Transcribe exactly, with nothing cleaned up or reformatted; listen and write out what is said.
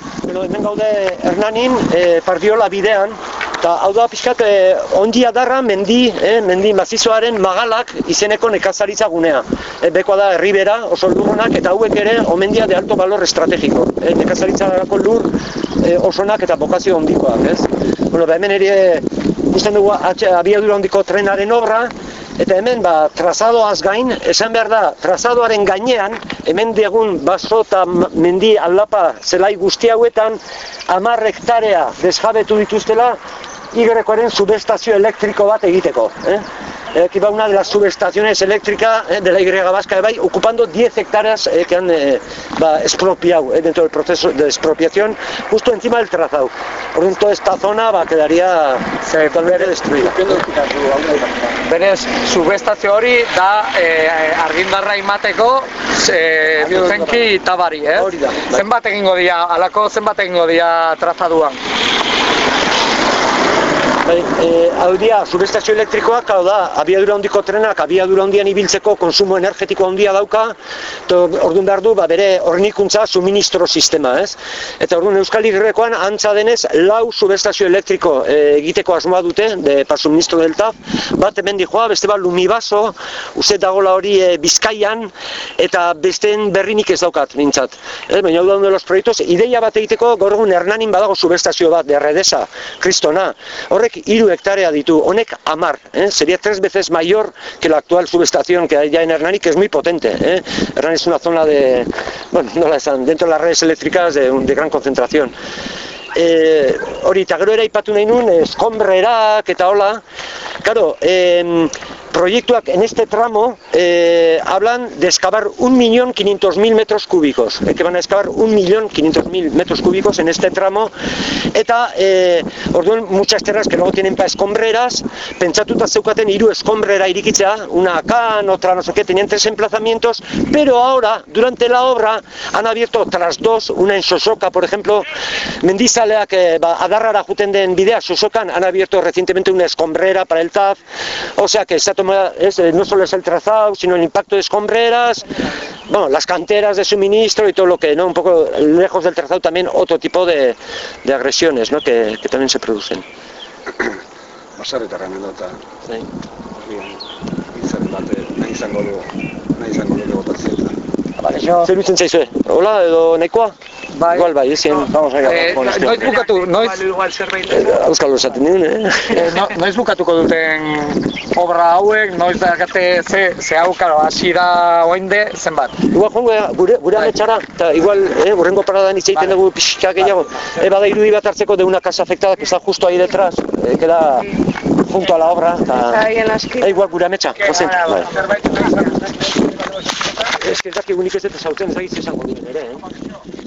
Bueno, hemen gaude Hernanin, e, Pardiola bidean, eta hau da pixkat e, ondia darra mendi, e, mendi mazizoaren magalak izeneko nekazaritza gunea. E, bekoa da herribera, oso lurrunak, eta hauek ere omendia de alto valor estrategiko. E, nekazaritzarako lur e, osonak eta bokazio ondikoak, ez? Bueno, ba, hemen ere ikusten dugu abiadura ondiko trenaren obra, eta hemen ba, trazadoaz gain, esan behar da, trazadoaren gainean, hemen diagun baso eta mendi aldapa zelai guzti hauetan, hamar hektarea desjabetu dituztela, Y-aren subestazio elektriko bat egiteko. Eh? Aquí va una de las subestaciones eléctricas eh, de la Y vasca de Bay, ocupando diez hectáreas eh, que han eh, va, expropiado eh, dentro del proceso de expropiación, justo encima del trazado. Por lo tanto, esta zona va, quedaría sí, totalmente destruida. Berez, subestazio hori da eh, argindarra imateko eh, zuzenki tabari, ez? Hori da. Zenbat egingo dira, alako zenbat egingo dira trazaduan? Bai, e, hau dia, subestazio elektrikoak, hau da, abiadura handiko trenak, abiadura handian ibiltzeko konsumo energetiko handia dauka, eta orduan behar du, ba, bere hornikuntza suministro sistema, ez? Eta orduan Euskal Herrikoan antza denez, lau subestazio elektriko e, egiteko asmoa dute, de, pa suministro del T A F, bat hemen dijoa, beste bat Lumibaso, uste dagoela hori e, Bizkaian, eta besteen berrinik ez daukat, nintzat. E, baina hau da uno de los proiektos, ideia bat egiteko, gaur egun Hernanin badago subestazio bat, de Redesa, Kristona, horrek hiru hektarea ditu, honek hamar, eh? Sería tres veces mayor que la actual subestación que hay ya en Hernani, que es muy potente. Eh? Hernani es una zona de, bueno, no la están, dentro de las redes eléctricas de, de gran concentración. Eh, hori, eta gero ere aipatu nahi nun, eskonbrerak eta hola, claro, eh, proyectuak en este tramo eh, hablan de excavar un millón quinientos mil metros cúbicos, eh, que van a excavar un millón quinientos mil metros cúbicos en este tramo, eta eh, orduan muchas tierras que luego tienen para escombreras, pentsatuta zeukaten hiru escombrera irikitzea, una acá, otra no sé qué, tenían tres emplazamientos, pero ahora, durante la obra, han abierto otras dos, una en Sosoka, por ejemplo, mendizaleak eh, ba, adarrara juten den bidea, Sosokan, han abierto recientemente una escombrera para el T A F, o sea que está tomando, es, no solo es el trazado, sino el impacto de escombreras, bueno, las canteras de suministro y todo lo que, ¿no? Un poco lejos del trazado también otro tipo de, de agresiones, ¿no? que, que también se producen. Baserritarren edota. Sí. Izan bate, nahi izango du, nahi izango du botatzea. Vale, zer dutzen zaizue? Hola, edo nahikoa? Bai. Igual bai, ezin. Vamos a ir. Noiz bukatu, noiz... Euskal esaten duen, eh? Noiz bukatuko duten obra hauek, noiz dakate ze, ze hau, karo, hasi da oinde, zenbat? Igual jongo gure, gure ametxara, eta igual, eh, urrengo paradan hitz egiten dugu pixka gehiago. Eh, bada irudi bat hartzeko de una casa afectada que está justo ahí detrás, eh, queda junto a la obra, eta... Eh, igual gure ametxa, gozen. Ez que ez dakigunik ez eta sautzen zaiz esango diren ere, eh?